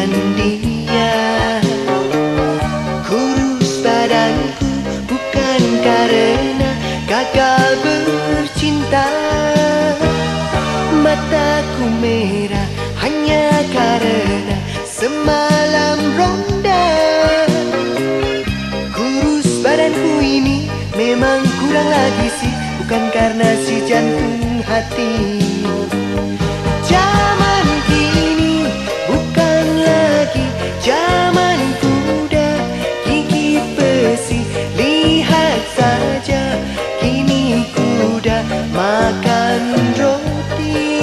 memikirkan dia. Kurus badanku bukan karena gagal bercinta. Mataku merah hanya karena semalam ronda. Kurus badanku ini memang kurang lagi sih, bukan karena si jantung hati. Zaman kini bukan lagi zaman kuda gigit besi. Lihat saja kini kuda makan roti.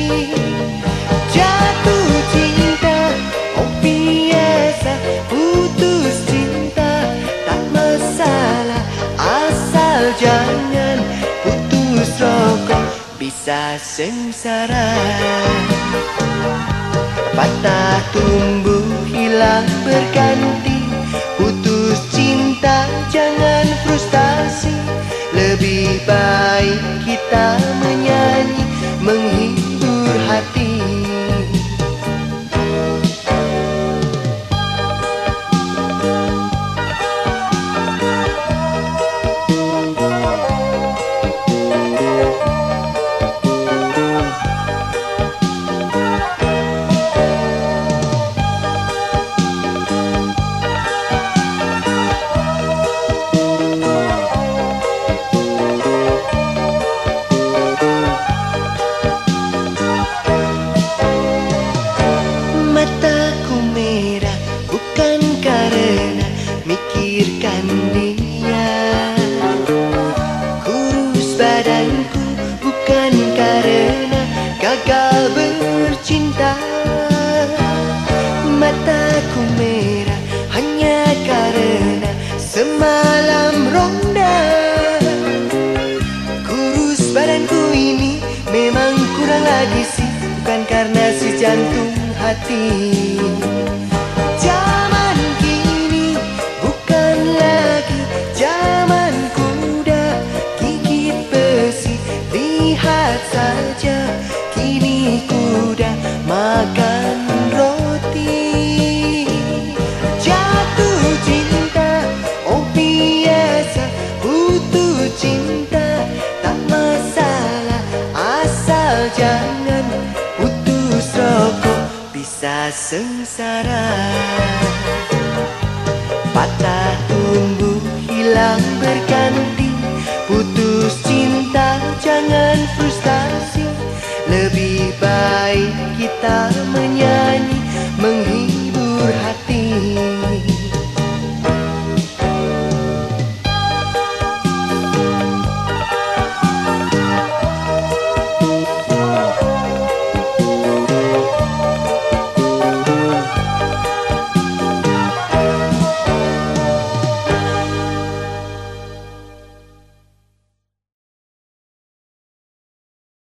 Jatuh cinta oh biasa, putus cinta tak masalah, asal jangan putus rokok, bisa sengsara. Patah tumbuh hilang berganti, putus cinta jangan frustasi. Lebih baik kita menyanyi menghibur hati. Mataku merah bukan karena mikirkan dia. Kurus badanku bukan karena gagal bercinta. Mataku merah hanya karena semalam ronda. Kurus badanku ini memang kurang lagi sih, bukan karena si jantung hati. Zaman kini bukan lagi zaman kuda gigit besi. Lihat saja kini kuda makan roti. Jatuh cinta oh biasa, putus cinta tak masalah, asal jangan putus rokok, bisa sengsara. Patah tumbuh hilang berganti,